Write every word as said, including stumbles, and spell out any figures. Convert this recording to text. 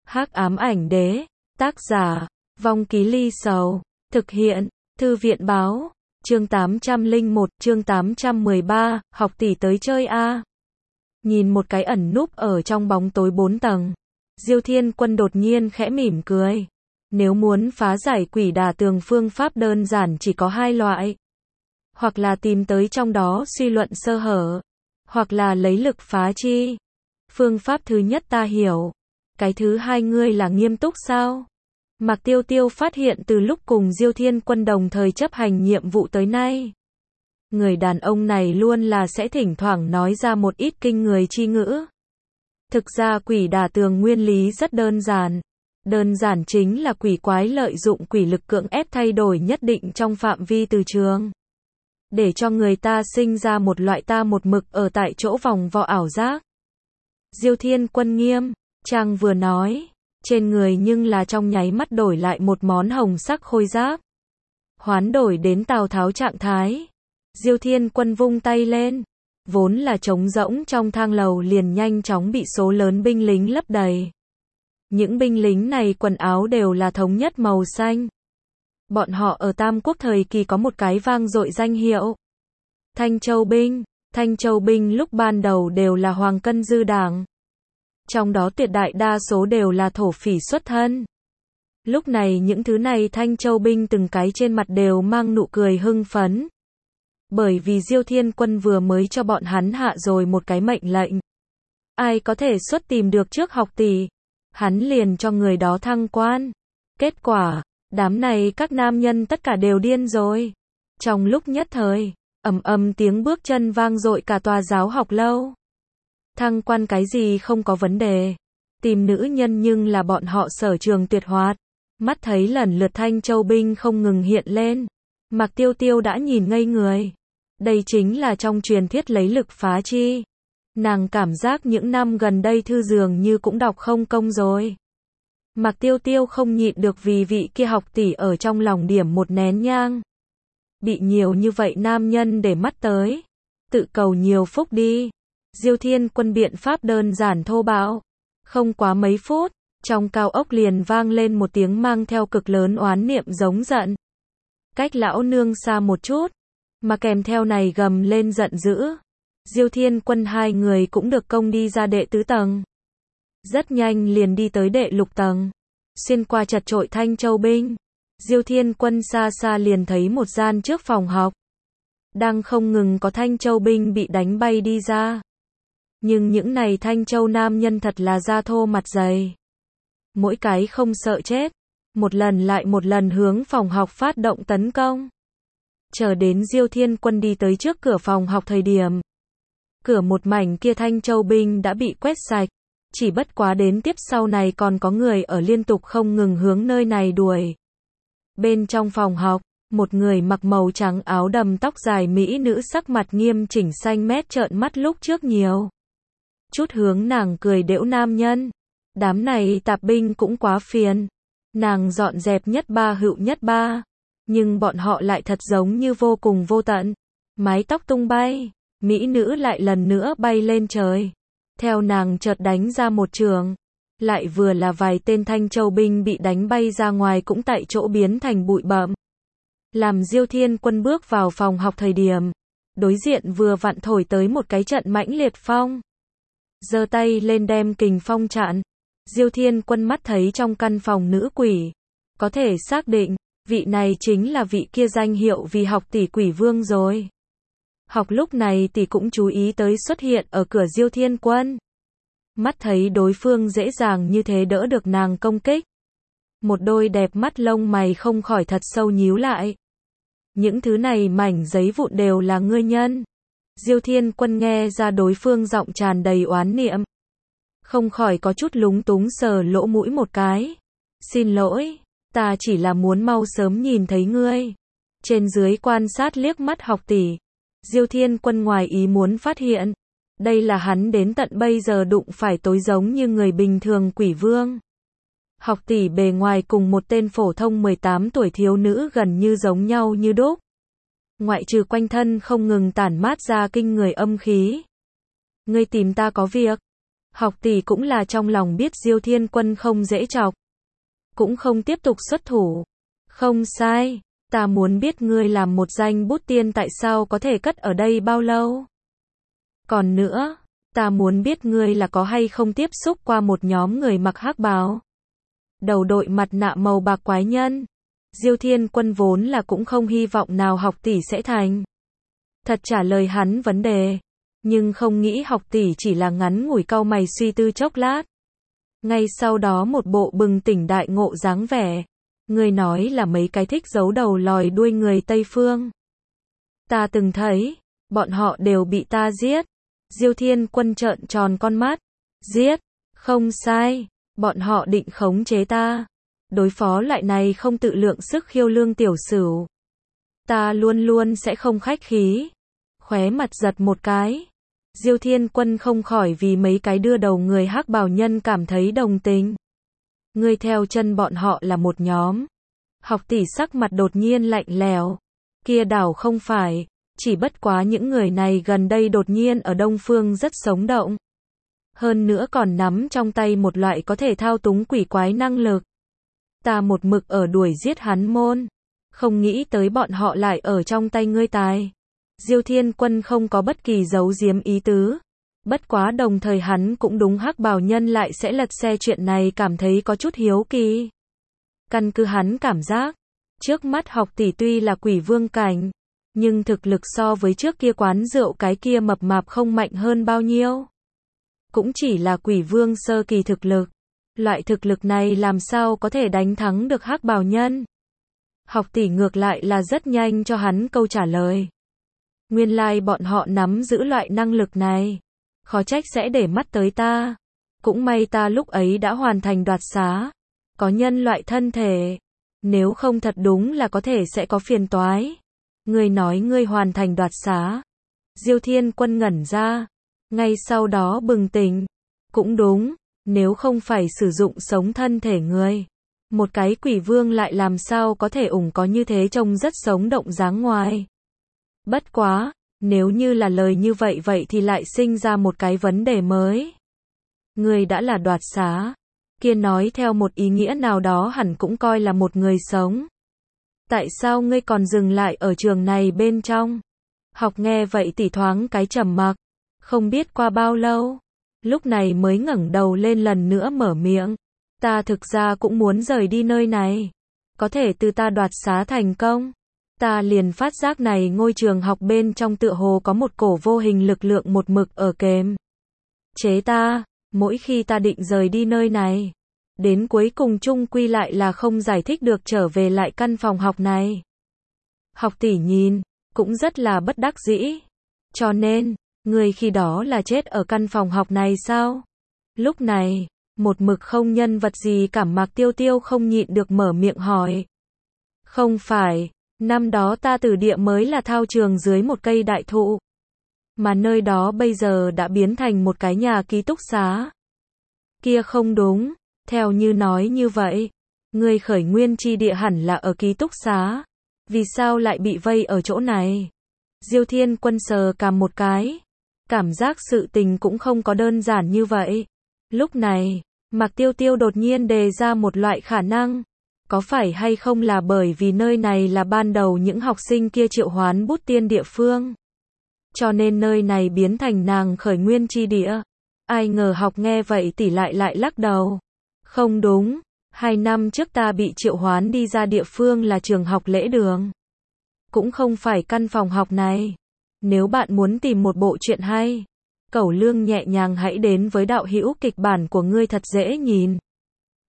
Hắc ám ảnh đế, tác giả, Vong Ký Ly Sầu, thực hiện, Thư viện báo, chương tám trăm lẻ một, chương tám trăm mười ba, học tỷ tới chơi a. Nhìn một cái ẩn núp ở trong bóng tối bốn tầng, Diêu Thiên Quân đột nhiên khẽ mỉm cười. Nếu muốn phá giải quỷ đả tường phương pháp đơn giản chỉ có hai loại. Hoặc là tìm tới trong đó suy luận sơ hở, hoặc là lấy lực phá chi. Phương pháp thứ nhất ta hiểu. Cái thứ hai ngươi là nghiêm túc sao? Mạc Tiêu Tiêu phát hiện từ lúc cùng Diêu Thiên Quân đồng thời chấp hành nhiệm vụ tới nay, người đàn ông này luôn là sẽ thỉnh thoảng nói ra một ít kinh người chi ngữ. Thực ra quỷ đả tường nguyên lý rất đơn giản. Đơn giản chính là quỷ quái lợi dụng quỷ lực cưỡng ép thay đổi nhất định trong phạm vi từ trường, để cho người ta sinh ra một loại ta một mực ở tại chỗ vòng vo ảo giác. Diêu Thiên Quân nghiêm trang vừa nói, trên người nhưng là trong nháy mắt đổi lại một món hồng sắc khôi giáp, hoán đổi đến Tào Tháo trạng thái. Diêu Thiên Quân vung tay lên, vốn là trống rỗng trong thang lầu liền nhanh chóng bị số lớn binh lính lấp đầy. Những binh lính này quần áo đều là thống nhất màu xanh. Bọn họ ở Tam Quốc thời kỳ có một cái vang dội danh hiệu, Thanh Châu binh. Thanh Châu binh lúc ban đầu đều là hoàng cân dư đảng, trong đó tuyệt đại đa số đều là thổ phỉ xuất thân. Lúc này những thứ này Thanh Châu binh từng cái trên mặt đều mang nụ cười hưng phấn, bởi vì Diêu Thiên Quân vừa mới cho bọn hắn hạ rồi một cái mệnh lệnh. Ai có thể xuất tìm được trước học tỷ, hắn liền cho người đó thăng quan. Kết quả, đám này các nam nhân tất cả đều điên rồi. Trong lúc nhất thời, ầm ầm tiếng bước chân vang dội cả tòa giáo học lâu. Thăng quan cái gì không có vấn đề, tìm nữ nhân nhưng là bọn họ sở trường tuyệt hoạt. Mắt thấy lần lượt Thanh Châu binh không ngừng hiện lên, Mạc Tiêu Tiêu đã nhìn ngây người. Đây chính là trong truyền thuyết lấy lực phá chi. Nàng cảm giác những năm gần đây thư dường như cũng đọc không công rồi. Mạc Tiêu Tiêu không nhịn được vì vị kia học tỷ ở trong lòng điểm một nén nhang. Bị nhiều như vậy nam nhân để mắt tới, tự cầu nhiều phúc đi. Diêu Thiên Quân biện pháp đơn giản thô bạo. Không quá mấy phút, trong cao ốc liền vang lên một tiếng mang theo cực lớn oán niệm giống giận. Cách lão nương xa một chút, mà kèm theo này gầm lên giận dữ. Diêu Thiên Quân hai người cũng được công đi ra đệ tứ tầng. Rất nhanh liền đi tới đệ lục tầng. Xuyên qua chật chội Thanh Châu binh, Diêu Thiên Quân xa xa liền thấy một gian trước phòng học. Đang không ngừng có Thanh Châu binh bị đánh bay đi ra. Nhưng những này Thanh Châu nam nhân thật là da thô mặt dày. Mỗi cái không sợ chết, một lần lại một lần hướng phòng học phát động tấn công. Chờ đến Diêu Thiên Quân đi tới trước cửa phòng học thời điểm, cửa một mảnh kia Thanh Châu binh đã bị quét sạch. Chỉ bất quá đến tiếp sau này còn có người ở liên tục không ngừng hướng nơi này đuổi. Bên trong phòng học, một người mặc màu trắng áo đầm tóc dài mỹ nữ sắc mặt nghiêm chỉnh xanh mét trợn mắt lúc trước nhiều chút hướng nàng cười đễu nam nhân. Đám này tạp binh cũng quá phiền. Nàng dọn dẹp nhất ba hữu nhất ba, nhưng bọn họ lại thật giống như vô cùng vô tận. Mái tóc tung bay, mỹ nữ lại lần nữa bay lên trời. Theo nàng chợt đánh ra một trường, lại vừa là vài tên Thanh Châu binh bị đánh bay ra ngoài cũng tại chỗ biến thành bụi bặm. Làm Diêu Thiên Quân bước vào phòng học thời điểm, đối diện vừa vặn thổi tới một cái trận mãnh liệt phong. Giơ tay lên đem kình phong chặn. Diêu Thiên Quân mắt thấy trong căn phòng nữ quỷ, có thể xác định, vị này chính là vị kia danh hiệu vì học tỷ quỷ vương rồi. Học lúc này tỷ cũng chú ý tới xuất hiện ở cửa Diêu Thiên Quân. Mắt thấy đối phương dễ dàng như thế đỡ được nàng công kích, một đôi đẹp mắt lông mày không khỏi thật sâu nhíu lại. Những thứ này mảnh giấy vụn đều là ngươi nhân. Diêu Thiên Quân nghe ra đối phương giọng tràn đầy oán niệm, không khỏi có chút lúng túng sờ lỗ mũi một cái. Xin lỗi, ta chỉ là muốn mau sớm nhìn thấy ngươi. Trên dưới quan sát liếc mắt học tỷ, Diêu Thiên Quân ngoài ý muốn phát hiện, đây là hắn đến tận bây giờ đụng phải tối giống như người bình thường quỷ vương. Học tỷ bề ngoài cùng một tên phổ thông mười tám tuổi thiếu nữ gần như giống nhau như đúc. Ngoại trừ quanh thân không ngừng tản mát ra kinh người âm khí. Ngươi tìm ta có việc. Học tỷ cũng là trong lòng biết Diêu Thiên Quân không dễ chọc. Cũng không tiếp tục xuất thủ. Không sai, ta muốn biết ngươi làm một danh bút tiên tại sao có thể cất ở đây bao lâu. Còn nữa, ta muốn biết ngươi là có hay không tiếp xúc qua một nhóm người mặc hắc bào. Đầu đội mặt nạ màu bạc quái nhân. Diêu Thiên Quân vốn là cũng không hy vọng nào học tỷ sẽ thành thật trả lời hắn vấn đề. Nhưng không nghĩ học tỷ chỉ là ngắn ngủi cau mày suy tư chốc lát. Ngay sau đó một bộ bừng tỉnh đại ngộ dáng vẻ. Ngươi nói là mấy cái thích giấu đầu lòi đuôi người Tây Phương. Ta từng thấy, bọn họ đều bị ta giết. Diêu Thiên Quân trợn tròn con mắt. Giết, không sai, bọn họ định khống chế ta. Đối phó loại này không tự lượng sức khiêu lương tiểu sửu. Ta luôn luôn sẽ không khách khí. Khóe mặt giật một cái. Diêu Thiên Quân không khỏi vì mấy cái đưa đầu người hắc bào nhân cảm thấy đồng tình. Ngươi theo chân bọn họ là một nhóm. Học tỷ sắc mặt đột nhiên lạnh lẽo. Kia đảo không phải, chỉ bất quá những người này gần đây đột nhiên ở Đông Phương rất sống động. Hơn nữa còn nắm trong tay một loại có thể thao túng quỷ quái năng lực. Ta một mực ở đuổi giết hắn môn. Không nghĩ tới bọn họ lại ở trong tay ngươi tài. Diêu Thiên Quân không có bất kỳ giấu giếm ý tứ. Bất quá đồng thời hắn cũng đúng hắc bào nhân lại sẽ lật xe chuyện này cảm thấy có chút hiếu kỳ. Căn cứ hắn cảm giác, trước mắt học tỷ tuy là quỷ vương cảnh, nhưng thực lực so với trước kia quán rượu cái kia mập mạp không mạnh hơn bao nhiêu. Cũng chỉ là quỷ vương sơ kỳ thực lực. Loại thực lực này làm sao có thể đánh thắng được hắc bào nhân. Học tỷ ngược lại là rất nhanh cho hắn câu trả lời. Nguyên lai like bọn họ nắm giữ loại năng lực này. Khó trách sẽ để mắt tới ta. Cũng may ta lúc ấy đã hoàn thành đoạt xá. Có nhân loại thân thể. Nếu không thật đúng là có thể sẽ có phiền toái. Ngươi nói ngươi hoàn thành đoạt xá. Diêu Thiên Quân ngẩn ra. Ngay sau đó bừng tỉnh. Cũng đúng. Nếu không phải sử dụng sống thân thể người. Một cái quỷ vương lại làm sao có thể ủng có như thế trông rất sống động dáng ngoài. Bất quá, nếu như là lời như vậy vậy thì lại sinh ra một cái vấn đề mới. Người đã là đoạt xá. Kia nói theo một ý nghĩa nào đó hẳn cũng coi là một người sống. Tại sao ngươi còn dừng lại ở trường này bên trong? Học nghe vậy tỉ thoáng cái trầm mặc. Không biết qua bao lâu. Lúc này mới ngẩng đầu lên lần nữa mở miệng. Ta thực ra cũng muốn rời đi nơi này. Có thể từ ta đoạt xá thành công. Ta liền phát giác này ngôi trường học bên trong tựa hồ có một cổ vô hình lực lượng một mực ở kềm chế ta. Mỗi khi ta định rời đi nơi này. Đến cuối cùng chung quy lại là không giải thích được trở về lại căn phòng học này. Học tỷ nhìn. Cũng rất là bất đắc dĩ. Cho nên. Người khi đó là chết ở căn phòng học này sao? Lúc này, một mực không nhân vật gì cảm Mạc Tiêu Tiêu không nhịn được mở miệng hỏi. Không phải, năm đó ta từ địa mới là thao trường dưới một cây đại thụ. Mà nơi đó bây giờ đã biến thành một cái nhà ký túc xá. Kia không đúng, theo như nói như vậy. Người khởi nguyên chi địa hẳn là ở ký túc xá. Vì sao lại bị vây ở chỗ này? Diêu Thiên Quân sờ cằm một cái. Cảm giác sự tình cũng không có đơn giản như vậy. Lúc này, Mạc Tiêu Tiêu đột nhiên đề ra một loại khả năng. Có phải hay không là bởi vì nơi này là ban đầu những học sinh kia triệu hoán bút tiên địa phương. Cho nên nơi này biến thành nàng khởi nguyên chi địa. Ai ngờ học nghe vậy tỷ lại lại lắc đầu. Không đúng, hai năm trước ta bị triệu hoán đi ra địa phương là trường học lễ đường. Cũng không phải căn phòng học này. Nếu bạn muốn tìm một bộ truyện hay, Cẩu Lương nhẹ nhàng hãy đến với đạo hữu kịch bản của ngươi thật dễ nhìn.